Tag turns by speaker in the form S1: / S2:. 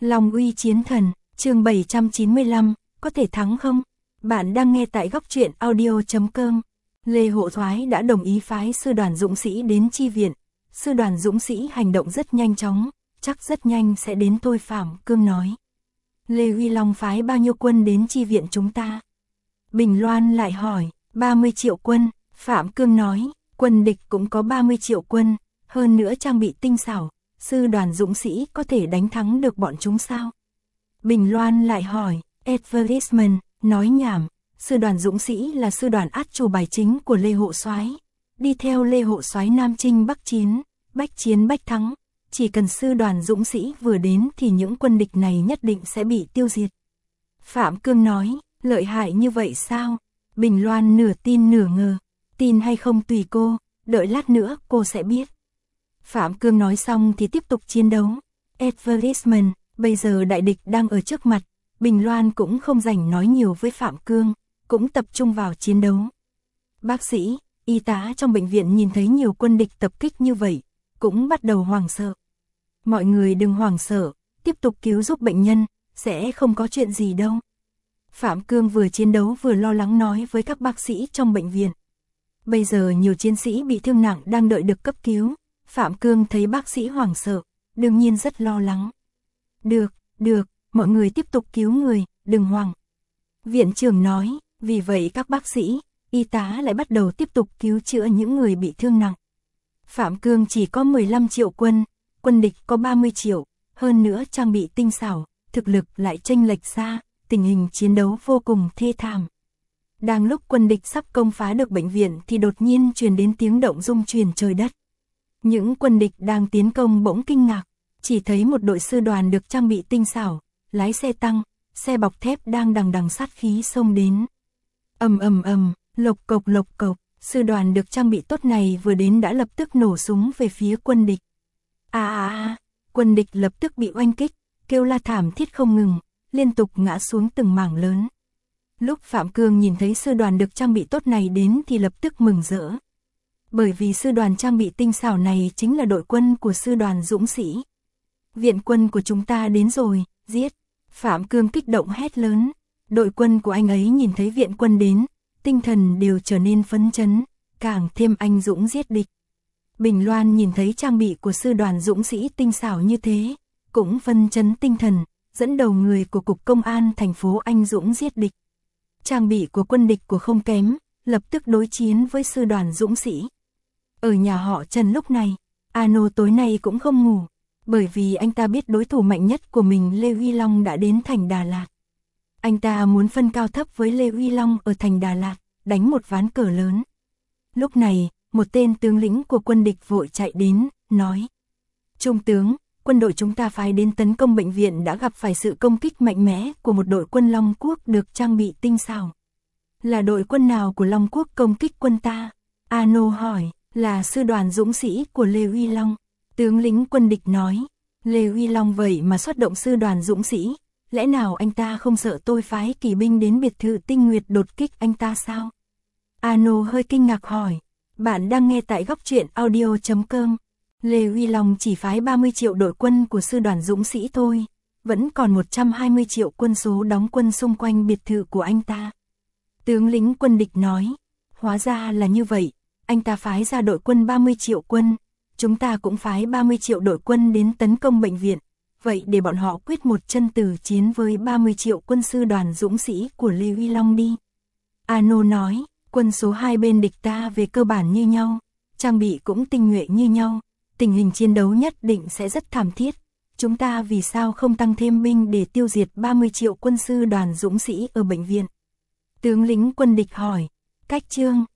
S1: Long uy chiến thần, chương 795, có thể thắng không? Bạn đang nghe tại góc truyện audio.com. Lê Hộ Soái đã đồng ý phái sư đoàn dũng sĩ đến chi viện. Sư đoàn dũng sĩ hành động rất nhanh chóng, chắc rất nhanh sẽ đến thôi, Phạm Cương nói. Lê Uy Long phái bao nhiêu quân đến chi viện chúng ta? Bình Loan lại hỏi. 30 triệu quân, Phạm Cương nói. Quân địch cũng có 30 triệu quân, hơn nữa trang bị tinh xảo. Sư đoàn dũng sĩ có thể đánh thắng được bọn chúng sao? Bình Loan lại hỏi. Advertisement, nói nhảm. Sư đoàn dũng sĩ là sư đoàn át chủ bài chính của Lê Hộ Soái. Đi theo Lê Hộ Soái Nam Chinh Bắc chiến bách thắng. Chỉ cần sư đoàn dũng sĩ vừa đến thì những quân địch này nhất định sẽ bị tiêu diệt. Phạm Cương nói, lợi hại như vậy sao? Bình Loan nửa tin nửa ngờ. Tin hay không tùy cô, đợi lát nữa cô sẽ biết. Phạm Cương nói xong thì tiếp tục chiến đấu. Advertisement, bây giờ đại địch đang ở trước mặt. Bình Loan cũng không rảnh nói nhiều với Phạm Cương, cũng tập trung vào chiến đấu. Bác sĩ, y tá trong bệnh viện nhìn thấy nhiều quân địch tập kích như vậy, cũng bắt đầu hoảng sợ. Mọi người đừng hoảng sợ, tiếp tục cứu giúp bệnh nhân, sẽ không có chuyện gì đâu. Phạm Cương vừa chiến đấu vừa lo lắng nói với các bác sĩ trong bệnh viện. Bây giờ nhiều chiến sĩ bị thương nặng đang đợi được cấp cứu. Phạm Cương thấy bác sĩ hoảng sợ, đương nhiên rất lo lắng. Được, mọi người tiếp tục cứu người, đừng hoảng. Viện trưởng nói, vì vậy các bác sĩ, y tá lại bắt đầu tiếp tục cứu chữa những người bị thương nặng. Phạm Cương chỉ có 15 triệu quân, quân địch có 30 triệu, hơn nữa trang bị tinh xảo, thực lực lại chênh lệch xa, tình hình chiến đấu vô cùng thê thảm. Đang lúc quân địch sắp công phá được bệnh viện thì đột nhiên truyền đến tiếng động rung chuyển trời đất. Những quân địch đang tiến công bỗng kinh ngạc, chỉ thấy một đội sư đoàn được trang bị tinh xảo, lái xe tăng, xe bọc thép đang đằng đằng sát khí xông đến. Ầm, lộc cộc, sư đoàn được trang bị tốt này vừa đến đã lập tức nổ súng về phía quân địch. Quân địch lập tức bị oanh kích, kêu la thảm thiết không ngừng, liên tục ngã xuống từng mảng lớn. Lúc Phạm Cương nhìn thấy sư đoàn được trang bị tốt này đến thì lập tức mừng rỡ. Bởi vì sư đoàn trang bị tinh xảo này chính là đội quân của sư đoàn dũng sĩ. Viện quân của chúng ta đến rồi, giết. Phạm Cương kích động hét lớn. Đội quân của anh ấy nhìn thấy viện quân đến, tinh thần đều trở nên phấn chấn, càng thêm anh dũng giết địch. Bình Loan nhìn thấy trang bị của sư đoàn dũng sĩ tinh xảo như thế, cũng phấn chấn tinh thần, dẫn đầu người của cục công an thành phố anh dũng giết địch. Trang bị của quân địch của không kém, lập tức đối chiến với sư đoàn dũng sĩ. Ở nhà họ Trần lúc này, Ano tối nay cũng không ngủ, bởi vì anh ta biết đối thủ mạnh nhất của mình Lê Uy Long đã đến thành Đà Lạt. Anh ta muốn phân cao thấp với Lê Uy Long ở thành Đà Lạt, đánh một ván cờ lớn. Lúc này, một tên tướng lĩnh của quân địch vội chạy đến, nói: Trung tướng, quân đội chúng ta phái đến tấn công bệnh viện đã gặp phải sự công kích mạnh mẽ của một đội quân Long Quốc được trang bị tinh xảo. Là đội quân nào của Long Quốc công kích quân ta? Ano hỏi. Là sư đoàn dũng sĩ của Lê Uy Long. Tướng lĩnh quân địch nói. Lê Uy Long vậy mà xuất động sư đoàn dũng sĩ, lẽ nào anh ta không sợ tôi phái kỳ binh đến biệt thự Tinh Nguyệt đột kích anh ta sao? Ano hơi kinh ngạc hỏi. Bạn đang nghe tại góc truyện audio.com. Lê Uy Long chỉ phái 30 triệu đội quân của sư đoàn dũng sĩ thôi, vẫn còn 120 triệu quân số đóng quân xung quanh biệt thự của anh ta. Tướng lĩnh quân địch nói. Hóa ra là như vậy. Anh ta phái ra đội quân 30 triệu quân, chúng ta cũng phái 30 triệu đội quân đến tấn công bệnh viện, vậy để bọn họ quyết một chân tử chiến với 30 triệu quân sư đoàn dũng sĩ của Lê Uy Long đi. Ano nói, quân số hai bên địch ta về cơ bản như nhau, trang bị cũng tinh nhuệ như nhau, tình hình chiến đấu nhất định sẽ rất thảm thiết, chúng ta vì sao không tăng thêm binh để tiêu diệt 30 triệu quân sư đoàn dũng sĩ ở bệnh viện? Tướng lĩnh quân địch hỏi, cách chương